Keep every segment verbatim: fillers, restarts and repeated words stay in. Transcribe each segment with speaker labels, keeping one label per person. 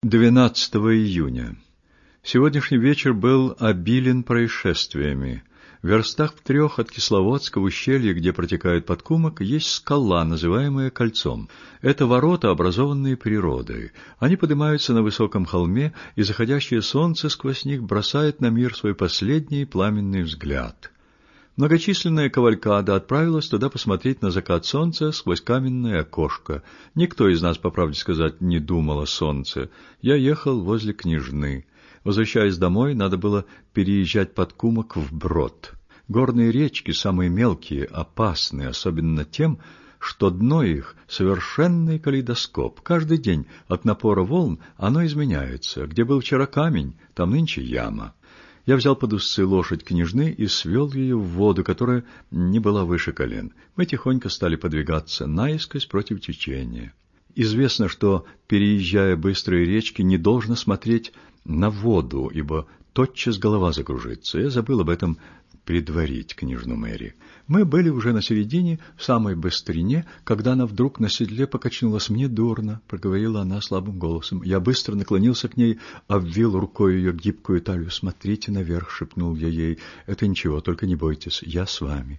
Speaker 1: двенадцатого июня. Сегодняшний вечер был обилен происшествиями. В верстах в трех от Кисловодска, в ущелье, где протекает Подкумок, есть скала, называемая Кольцом. Это ворота, образованные природой. Они поднимаются на высоком холме, и заходящее солнце сквозь них бросает на мир свой последний пламенный взгляд. Многочисленная кавалькада отправилась туда посмотреть на закат солнца сквозь каменное окошко. Никто из нас, по правде сказать, не думал о солнце. Я ехал возле Княжны. Возвращаясь домой, надо было переезжать Подкумок вброд. Горные речки, самые мелкие, опасны, особенно тем, что дно их — совершенный калейдоскоп. Каждый день от напора волн оно изменяется. Где был вчера камень, там нынче яма. Я взял под уздцы лошадь Княжны и свел ее в воду, которая не была выше колен. Мы тихонько стали подвигаться наискось против течения. Известно, что, переезжая быстрые речки, не должно смотреть на воду, ибо тотчас голова закружится. Я забыл об этом предварить княжну Мэри. Мы были уже на середине, в самой быстрине, когда она вдруг на седле покачнулась. «Мне дурно», — проговорила она слабым голосом. Я быстро наклонился к ней, обвил рукой ее гибкую талию. «Смотрите наверх», — шепнул я ей. «Это ничего, только не бойтесь, я с вами».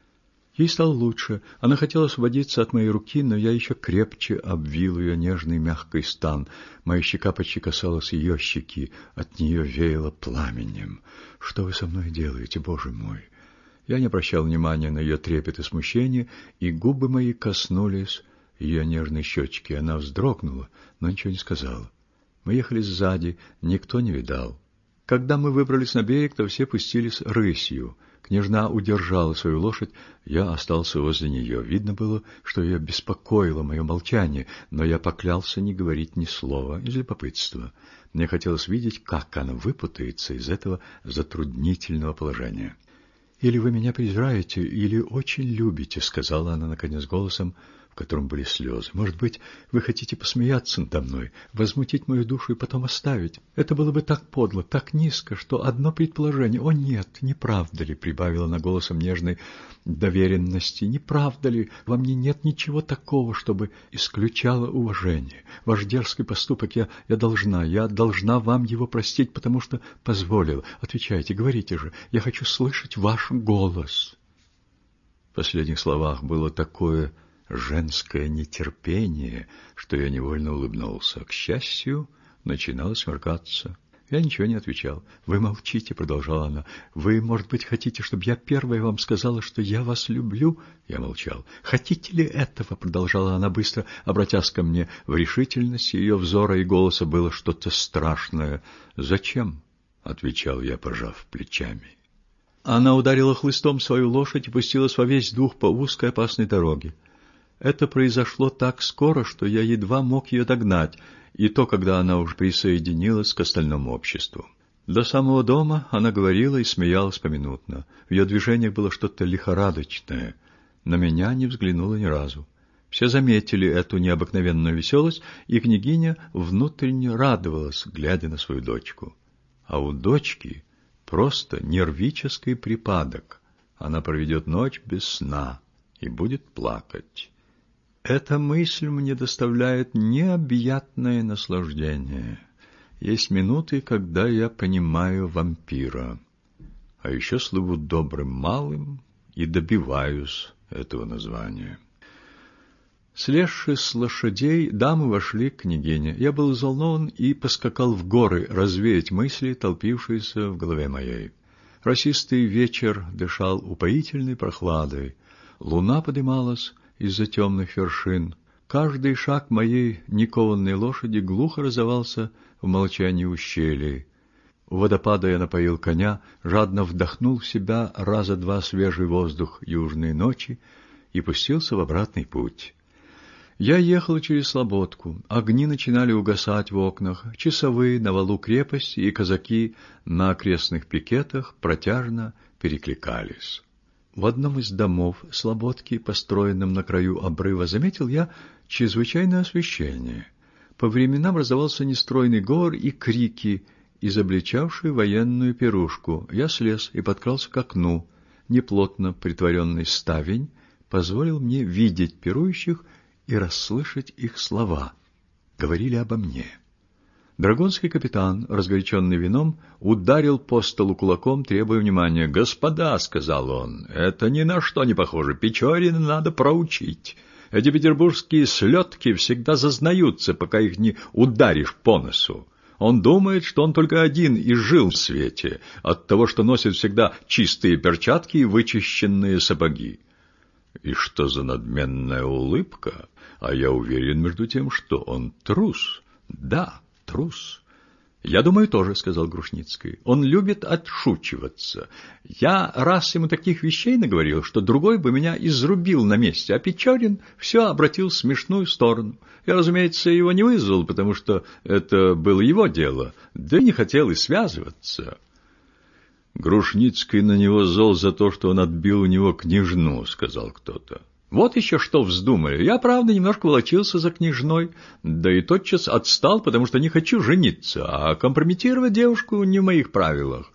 Speaker 1: Ей стало лучше. Она хотела освободиться от моей руки, но я еще крепче обвил ее нежный мягкий стан. Моя щека почти касалась ее щеки. От нее веяло пламенем. «Что вы со мной делаете, Боже мой?» Я не обращал внимания на ее трепет и смущение, и губы мои коснулись ее нежной щечки. Она вздрогнула, но ничего не сказала. Мы ехали сзади, никто не видал. Когда мы выбрались на берег, то все пустились рысью. Княжна удержала свою лошадь, я остался возле нее. Видно было, что ее беспокоило мое молчание, но я поклялся не говорить ни слова из любопытства. Мне хотелось видеть, как она выпутается из этого затруднительного положения. «Или вы меня презираете, или очень любите», — сказала она, наконец, голосом, в котором были слезы. «Может быть, вы хотите посмеяться надо мной, возмутить мою душу и потом оставить? Это было бы так подло, так низко, что одно предположение... О, нет, не правда ли?» — прибавила она голосом нежной доверенности. «Не правда ли? Во мне нет ничего такого, чтобы исключало уважение. Ваш дерзкий поступок я, я должна, я должна вам его простить, потому что позволила. Отвечайте, говорите же, я хочу слышать ваш голос». В последних словах было такое женское нетерпение, что я невольно улыбнулся. К счастью, начинало смеркаться. Я ничего не отвечал. «Вы молчите», — продолжала она. «Вы, может быть, хотите, чтобы я первая вам сказала, что я вас люблю?» Я молчал. «Хотите ли этого?» — продолжала она быстро, обратясь ко мне. В решительности ее взора и голоса было что-то страшное. «Зачем?» — отвечал я, пожав плечами. Она ударила хлыстом свою лошадь и пустилась во весь дух по узкой опасной дороге. Это произошло так скоро, что я едва мог ее догнать, и то, когда она уже присоединилась к остальному обществу. До самого дома она говорила и смеялась поминутно. В ее движениях было что-то лихорадочное. На меня не взглянула ни разу. Все заметили эту необыкновенную веселость, и княгиня внутренне радовалась, глядя на свою дочку. А у дочки просто нервический припадок. Она проведет ночь без сна и будет плакать. Эта мысль мне доставляет необъятное наслаждение. Есть минуты, когда я понимаю вампира, а еще слыву добрым малым и добиваюсь этого названия. Слезши с лошадей, дамы вошли к княгине. Я был взволнован и поскакал в горы развеять мысли, толпившиеся в голове моей. Росистый вечер дышал упоительной прохладой. Луна подымалась из-за темных вершин. Каждый шаг моей никованной лошади глухо раздавался в молчании ущелий. У водопада я напоил коня, жадно вдохнул в себя раза два свежий воздух южной ночи и пустился в обратный путь. Я ехал через Слободку. Огни начинали угасать в окнах. Часовые на валу крепости и казаки на окрестных пикетах протяжно перекликались. В одном из домов Слободки, построенном на краю обрыва, заметил я чрезвычайное освещение. По временам раздавался нестройный говор и крики, изобличавшие военную пирушку. Я слез и подкрался к окну. Неплотно притворенный ставень позволил мне видеть пирующих и расслышать их слова. Говорили обо мне. Драгунский капитан, разгоряченный вином, ударил по столу кулаком, требуя внимания. «Господа», — сказал он, — «это ни на что не похоже. Печорина надо проучить. Эти петербургские слетки всегда зазнаются, пока их не ударишь по носу. Он думает, что он только один и жил в свете, от того, что носит всегда чистые перчатки и вычищенные сапоги». И что за надменная улыбка? А я уверен, между тем, что он трус. Да, трус. «Я думаю, тоже», — сказал Грушницкий. «Он любит отшучиваться. Я раз ему таких вещей наговорил, что другой бы меня изрубил на месте, а Печорин все обратил в смешную сторону. Я, разумеется, его не вызвал, потому что это было его дело, да и не хотел и связываться». «Грушницкий на него зол за то, что он отбил у него княжну», — сказал кто-то. «Вот еще что вздумали. Я, правда, немножко волочился за княжной, да и тотчас отстал, потому что не хочу жениться, а компрометировать девушку не в моих правилах».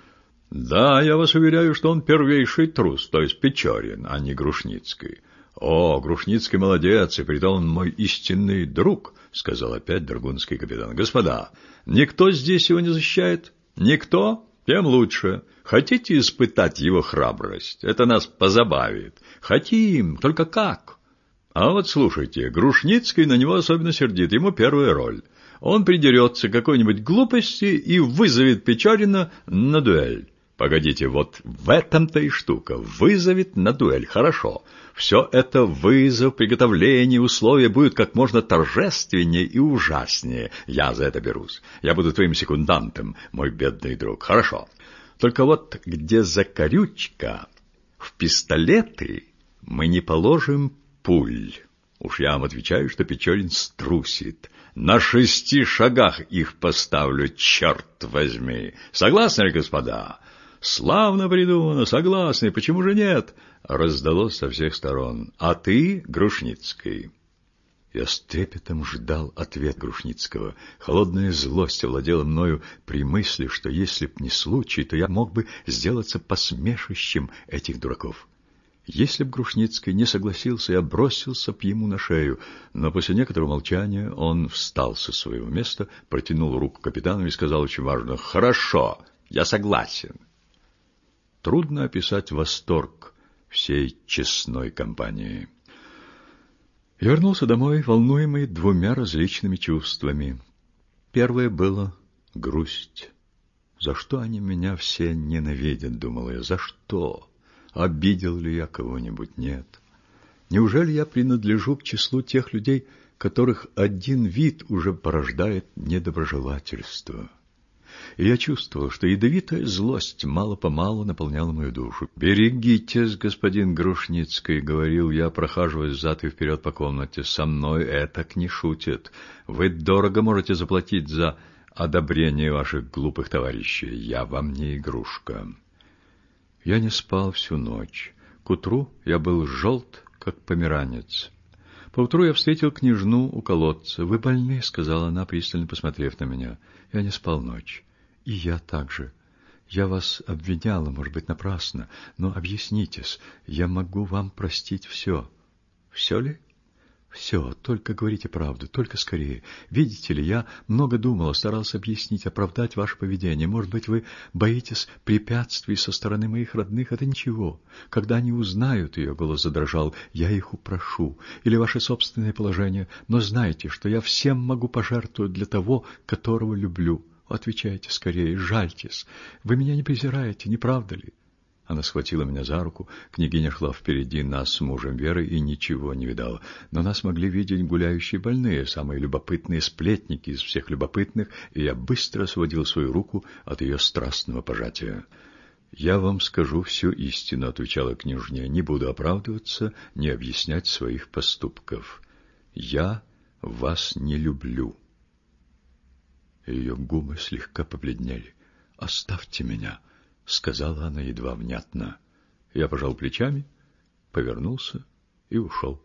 Speaker 1: «Да, я вас уверяю, что он первейший трус, то есть Печорин, а не Грушницкий». «О, Грушницкий молодец, и притом он мой истинный друг», — сказал опять драгунский капитан. «Господа, никто здесь его не защищает? Никто? Тем лучше. Хотите испытать его храбрость? Это нас позабавит. Хотим, только как? А вот слушайте, Грушницкий на него особенно сердит, ему первая роль. Он придерется к какой-нибудь глупости и вызовет Печорина на дуэль. Погодите, вот в этом-то и штука. Вызовет на дуэль, хорошо. Все это вызов, приготовление, условия будут как можно торжественнее и ужаснее. Я за это берусь. Я буду твоим секундантом, мой бедный друг. Хорошо. Только вот где закорючка? В пистолеты мы не положим пуль. Уж я вам отвечаю, что Печорин струсит. На шести шагах их поставлю, черт возьми. Согласны ли, господа? Славно придумано, согласны. Почему же нет? Раздалось со всех сторон. А ты, Грушницкий? Я с трепетом ждал ответ Грушницкого. Холодная злость овладела мною при мысли, что если б не случай, то я мог бы сделаться посмешищем этих дураков. Если б Грушницкий не согласился, я бросился б ему на шею, но после некоторого молчания он встал со своего места, протянул руку капитану и сказал очень важно: «Хорошо, я согласен». Трудно описать восторг всей честной компании. Я вернулся домой, волнуемый двумя различными чувствами. Первое было грусть. «За что они меня все ненавидят?» — думал я. «За что? Обидел ли я кого-нибудь? Нет. Неужели я принадлежу к числу тех людей, которых один вид уже порождает недоброжелательство?» И я чувствовал, что ядовитая злость мало-помалу наполняла мою душу. «Берегитесь, господин Грушницкий», — говорил я, прохаживаясь взад и вперед по комнате. «Со мной этак не шутят. Вы дорого можете заплатить за одобрение ваших глупых товарищей. Я вам не игрушка». Я не спал всю ночь. К утру я был желт, как померанец. Поутру я встретил княжну у колодца. «Вы больны?» — сказала она, пристально посмотрев на меня. Я не спал ночь. И я также. Я вас обвиняла, может быть, напрасно, но объяснитесь, я могу вам простить все. Все ли? Все, только говорите правду, только скорее. Видите ли, я много думала, старался объяснить, оправдать ваше поведение. Может быть, вы боитесь препятствий со стороны моих родных? Это ничего. Когда они узнают, ее голос задрожал, я их упрошу. Или ваше собственное положение. Но знайте, что я всем могу пожертвовать для того, которого люблю. Отвечайте скорее, жальтесь. Вы меня не презираете, не правда ли? Она схватила меня за руку. Княгиня шла впереди нас с мужем Верой и ничего не видала. Но нас могли видеть гуляющие больные, самые любопытные сплетники из всех любопытных, и я быстро освободил свою руку от ее страстного пожатия. «Я вам скажу всю истину», — отвечала княжня. «Не буду оправдываться, не объяснять своих поступков. Я вас не люблю». Ее губы слегка побледнели. «Оставьте меня», — сказала она едва внятно. Я пожал плечами, повернулся и ушел.